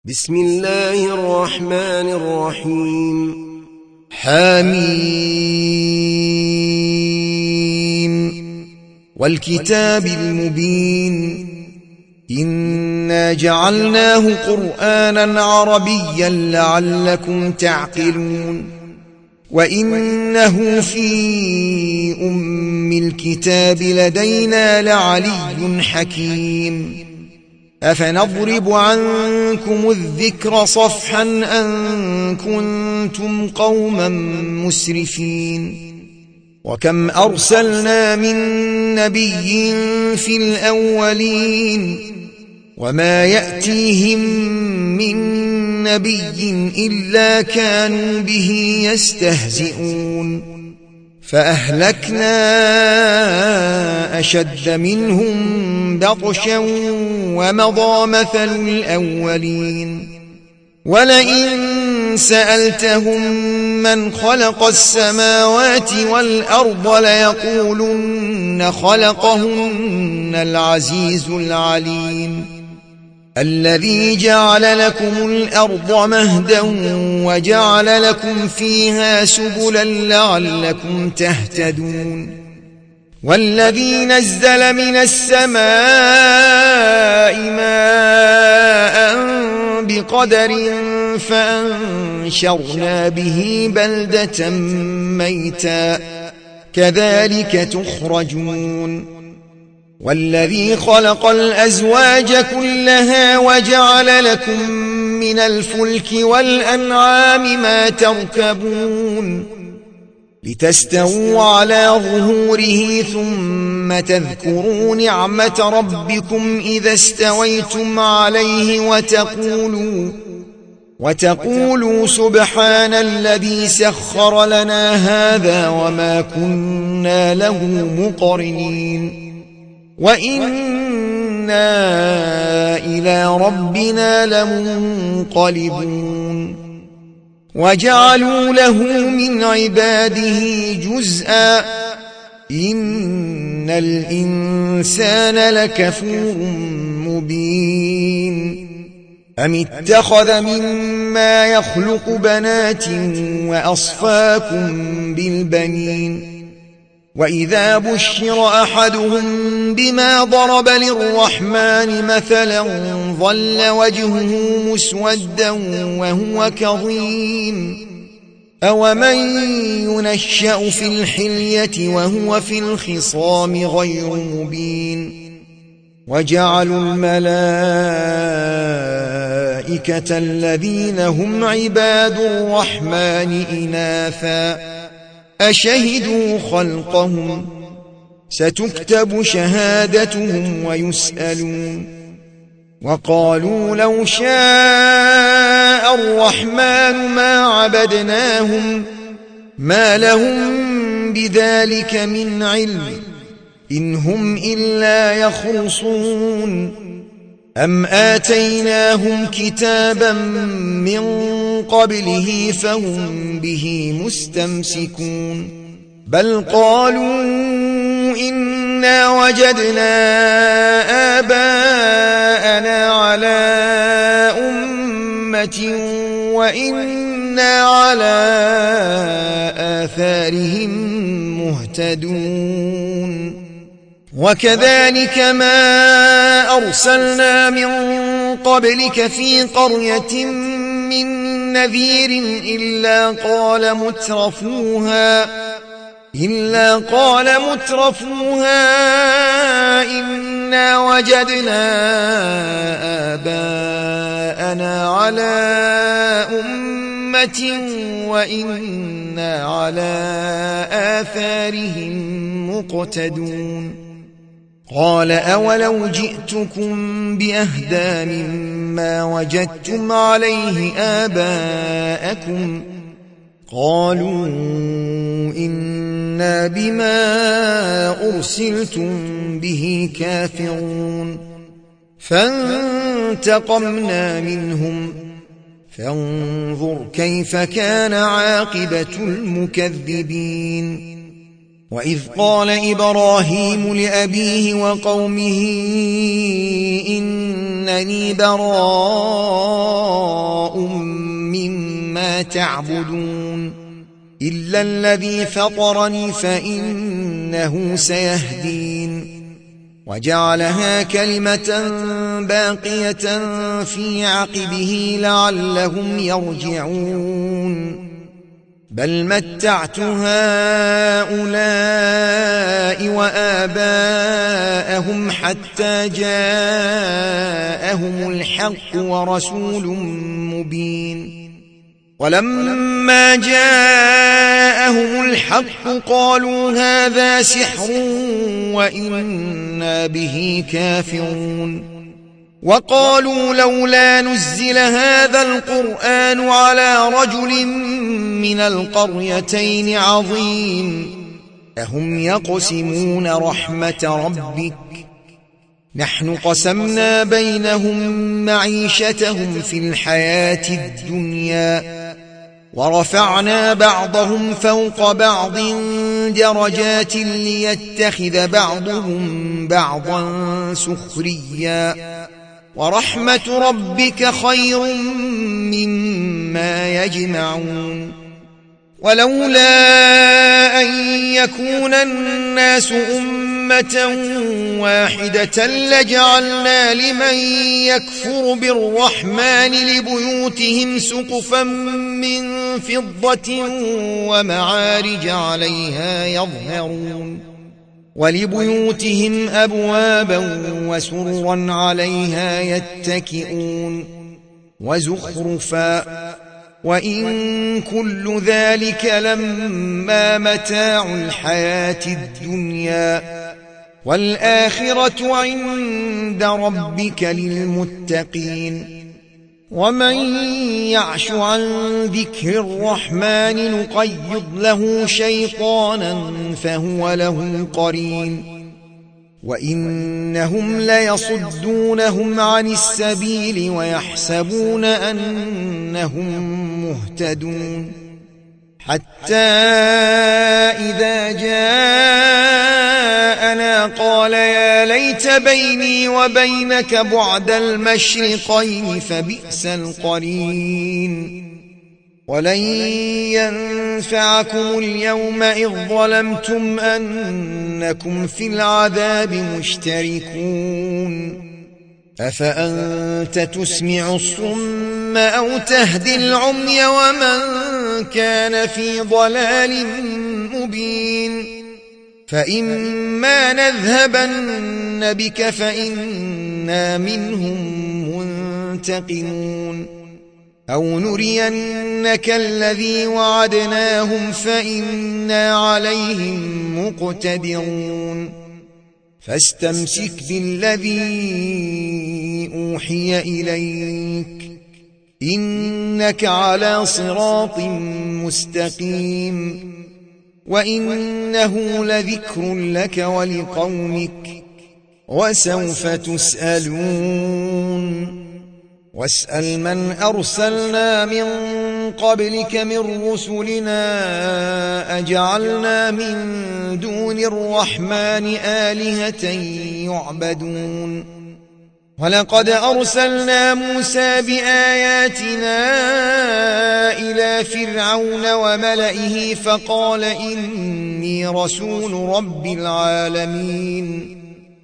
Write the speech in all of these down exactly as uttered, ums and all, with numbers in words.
بسم الله الرحمن الرحيم. حميم والكتاب المبين إنا جعلناه قرآنا عربيا لعلكم تعقلون وإنه في أم الكتاب لدينا لعلي حكيم أفنضرب عنكم الذكر صفحا أن كنتم قوما مسرفين وكم أرسلنا من نبي في الأولين وما يأتيهم من نبي إلا كانوا به يستهزئون فأهلكنا أشد منهم بطشا ومضى مثل الأولين ولئن سألتهم من خلق السماوات والأرض ليقولن خلقهن العزيز العليم الذي جعل لكم الأرض مهدا وجعل لكم فيها سبلا لعلكم تهتدون والذي نزل من السماء ماء بقدر فأنشرنا به بلدة ميتا كذلك تخرجون والذي خلق الأزواج كلها وجعل لكم من الفلك والأنعام ما تركبون لتستووا على ظهوره ثم تذكروا نعمة ربكم إذا استويتم عليه وتقولوا وتقولوا سبحان الذي سخر لنا هذا وما كنا له مقرنين وإنا إلى ربنا لمنقلبون وجعلوا له من عباده جزءا إن الإنسان لكفور مبين أم اتخذ مما يخلق بنات وأصفاكم بالبنين وإذا بشر أحدهم بما ضرب للرحمن مثلا ظل وجهه مسودا وهو كظيم أومن ينشأ في الحلية وهو في الخصام غير مبين وجعلوا الملائكة الذين هم عباد الرحمن إناثا أشهدوا خلقهم ستكتب شهادتهم ويسألون وقالوا لو شاء الرحمن ما عبدناهم ما لهم بذلك من علم إن هم إلا يخرصون أم آتيناهم كتابا من قبله فهم به مستمسكون بل قالوا إنا وجدنا آباءنا على أمة وإنا على آثارهم مهتدون وكذلك ما أرسلنا من قبلك في قرية من نذير إلا قال مترفوها إلا قال مترفوها إنا وجدنا آباءنا على أمة وإنا على آثارهم مقتدون قال أولو جئتكم بأهدى مما وجدتم عليه آباءكم قالوا إنا بما أرسلتم به كافرون فانتقمنا منهم فانظر كيف كان عاقبة المكذبين وإذ قال إبراهيم لأبيه وقومه إنني براء تعبدون إلا الذي فطرني فإنه سيهدين وجعلها كلمة باقية في عقبه لعلهم يرجعون بل متعت هؤلاء وآباءهم حتى جاءهم الحق ورسول مبين ولما جاءهم الحق قالوا هذا سحر وإنا به كافرون وقالوا لولا نزل هذا القرآن على رجل من القريتين عظيم أهم يقسمون رحمة ربك نحن قسمنا بينهم معيشتهم في الحياة الدنيا ورفعنا بعضهم فوق بعض درجات ليتخذ بعضهم بعضا سخريا ورحمة ربك خير مما يجمعون ولولا أن يكون الناس أمة واحدة لجعلنا لمن يكفر بالرحمن لبيوتهم سقفا من فضة ومعارج عليها يظهرون ولبيوتهم أبوابا وسررا عليها يتكئون وزخرفا وإن كل ذلك لما متاع الحياة الدنيا والآخرة عند ربك للمتقين ومن يعش عن ذكر الرحمن نقيض له شيطانا فهو له قرين وإنهم ليصدونهم عن السبيل ويحسبون أنهم مهتدون حتى إذا جاءنا قال يا ليت بيني وبينك بعد المشرقين فبئس القرين ولن ينفعكم اليوم إذ ظلمتم أنكم في العذاب مشتركون أفأنت تسمع الصم أو تهدي العمي ومن كان في ضلال مبين فإما نذهبن بك فإنا منهم منتقمون أو نرينك الذي وعدناهم فإنا عليهم مقتدرون فاستمسك بالذي أوحي إليك إنك على صراط مستقيم وإنه لذكر لك ولقومك وسوف تسألون واسأل من أرسلنا من قبلك من رسلنا أجعلنا من دون الرحمن آلهة يعبدون ولقد أرسلنا موسى بآياتنا إلى فرعون وملئه فقال إني رسول رب العالمين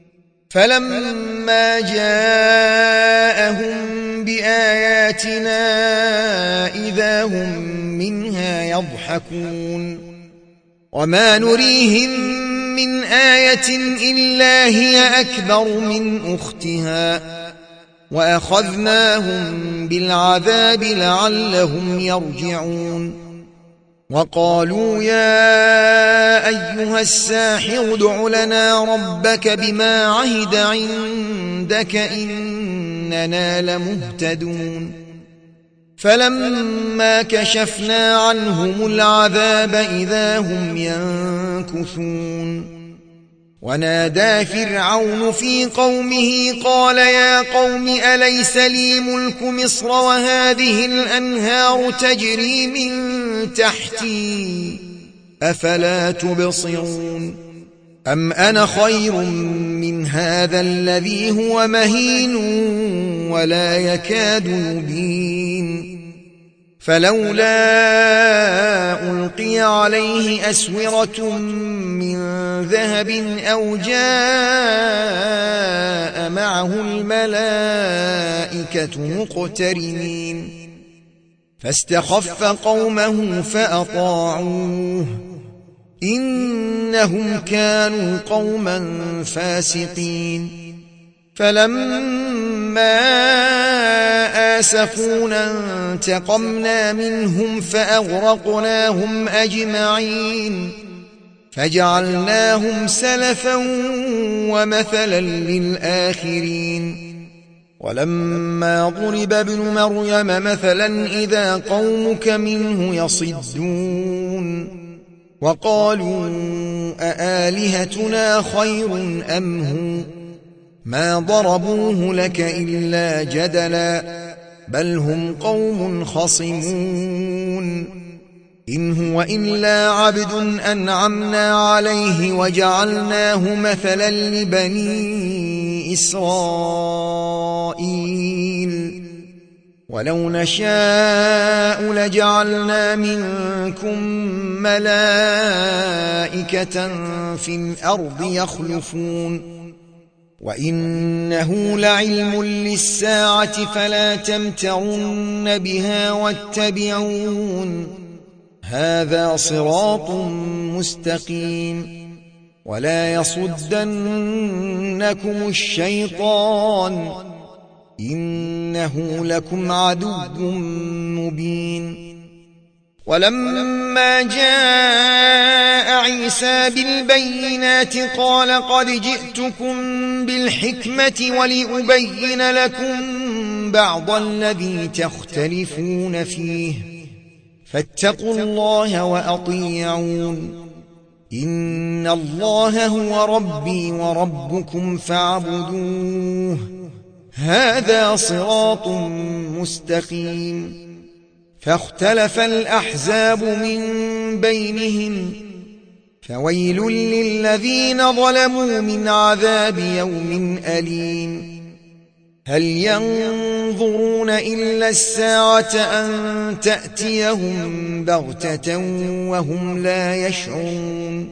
فلما جاءهم بآياتنا إذا هم منها يضحكون وما نريهم من آية إلا هي أكبر من أختها وأخذناهم بالعذاب لعلهم يرجعون وقالوا يا أيها الساحر ادع لنا ربك بما عهد عندك إننا لمهتدون فلما كشفنا عنهم العذاب إذا هم ينكثون ونادى فرعون في قومه قال يا قوم أليس لي ملك مصر وهذه الأنهار تجري من تحتي أفلا تبصرون أم أنا خير من هذا الذي هو مهين ولا يكاد يبين فلولا ألقي عليه أسورة من ذهب أو جاء معه الملائكة مقترنين فاستخف قومه فأطاعوه إنهم كانوا قوما فاسقين فلما آسفونا انتقمنا منهم فأغرقناهم أجمعين فجعلناهم سلفا ومثلا للآخرين ولما ضرب ابن مريم مثلا إذا قومك منه يصدون وقالوا أآلهتنا خير أم هو ما ضربوه لك إلا جدلا بل هم قوم خصمون إن هو إلا عبد أنعمنا عليه وجعلناه مثلا لبني إسرائيل ولو نشاء لجعلنا منكم ملائكة في الأرض يخلفون وإنه لعلم للساعة فلا تمترن بها واتبعون هذا صراط مستقيم ولا يصدنكم الشيطان إنه لكم عدو مبين ولما جاء عيسى بالبينات قال قد جئتكم بالحكمة ولأبين لكم بعض الذي تختلفون فيه فاتقوا الله وأطيعون إن الله هو ربي وربكم فاعبدوه هذا صراط مستقيم فاختلف الأحزاب من بينهم فويل للذين ظلموا من عذاب يوم أليم هل ينظرون إلا الساعة أن تأتيهم بغتة وهم لا يشعرون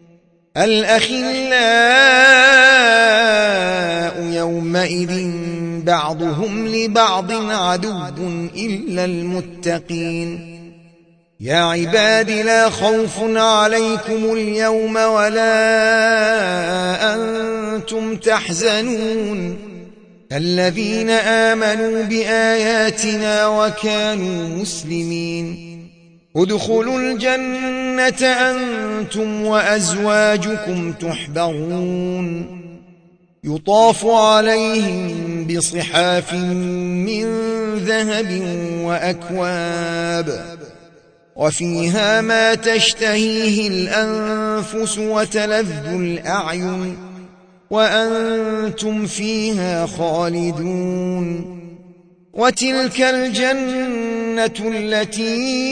الأخلاء يومئذ بعضهم لبعض عدو إلا المتقين يا عباد لا خوف عليكم اليوم ولا أنتم تحزنون الذين آمنوا بآياتنا وكانوا مسلمين ادخلوا الجنة أنتم وأزواجكم تحبرون يطاف عليهم بصحاف من ذهب وأكواب وفيها ما تشتهيه الأنفس وتلذ الأعين وأنتم فيها خالدون وتلك الجنة التي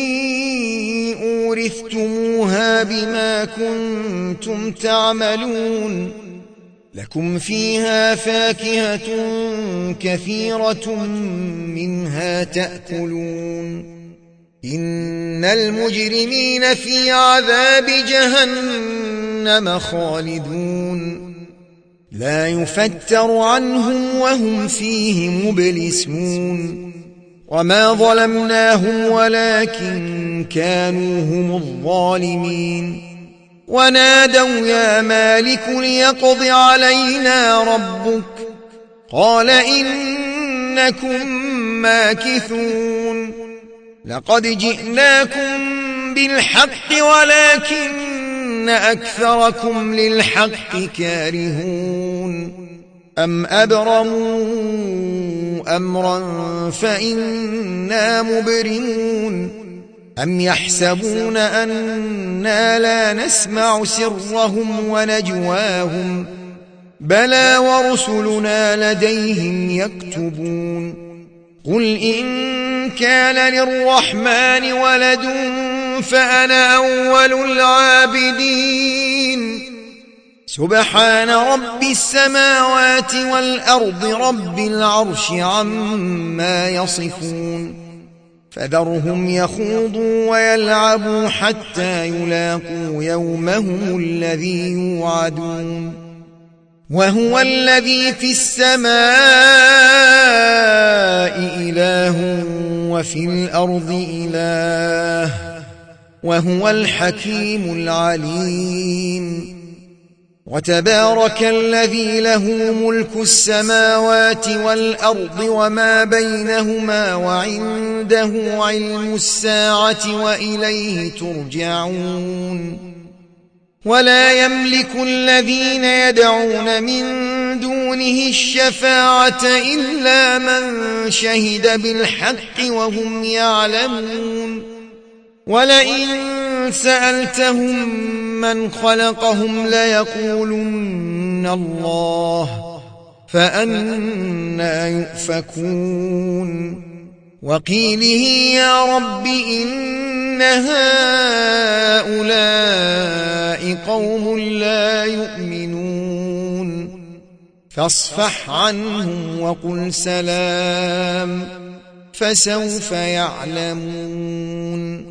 أورثتموها بما كنتم تعملون لكم فيها فاكهة كثيرة منها تأكلون إن المجرمين في عذاب جهنم خالدون لا يفتر عنهم وهم فيه مبلسون وما ظلمناهم ولكن كانوا هم الظالمين ونادوا يا مالك ليقض علينا ربك قال إنكم ماكثون لقد جئناكم بالحق ولكن أكثركم للحق كارهون أم أبرموا أمرا فإنا مبرمون أم يحسبون أننا لا نسمع سرهم ونجواهم بلى ورسلنا لديهم يكتبون قل إن كان للرحمن ولد فأنا أول العابدين سبحان رب السماوات والأرض رب العرش عما يصفون فذرهم يخوضوا ويلعبوا حتى يلاقوا يومهم الذي يوعدون وهو الذي في السماء إله وفي الأرض إله وهو الحكيم العليم وتبارك الذي له ملك السماوات والأرض وما بينهما وعنده علم الساعة وإليه ترجعون ولا يملك الذين يدعون من دونه الشفاعة إلا من شهد بالحق وهم يعلمون ولئن سألتهم من خلقهم ليقولن الله فأنى يؤفكون وقيله يا رب إن هؤلاء قوم لا يؤمنون فاصفح عنهم وقل سلام فسوف يعلمون